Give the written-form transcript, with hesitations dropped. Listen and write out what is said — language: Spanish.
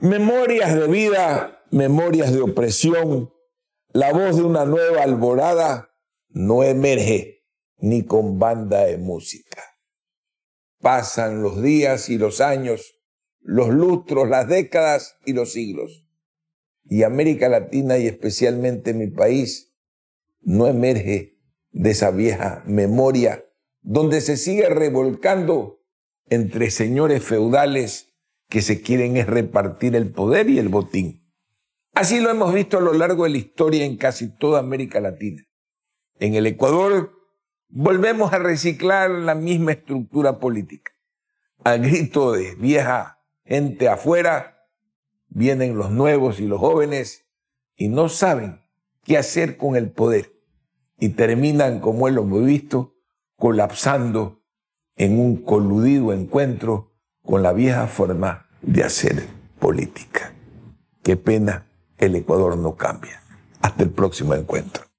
Memorias de vida, memorias de opresión, la voz de una nueva alborada no emerge ni con banda de música. Pasan los días y los años, los lustros, las décadas y los siglos. Y América Latina, y especialmente mi país, no emerge de esa vieja memoria donde se sigue revolcando entre señores feudales que se quieren es repartir el poder y el botín. Así lo hemos visto a lo largo de la historia en casi toda América Latina. En el Ecuador volvemos a reciclar la misma estructura política. Al grito de vieja gente afuera, vienen los nuevos y los jóvenes y no saben qué hacer con el poder y terminan, como lo hemos visto, colapsando en un coludido encuentro con la vieja forma de hacer política. Qué pena, el Ecuador no cambia. Hasta el próximo encuentro.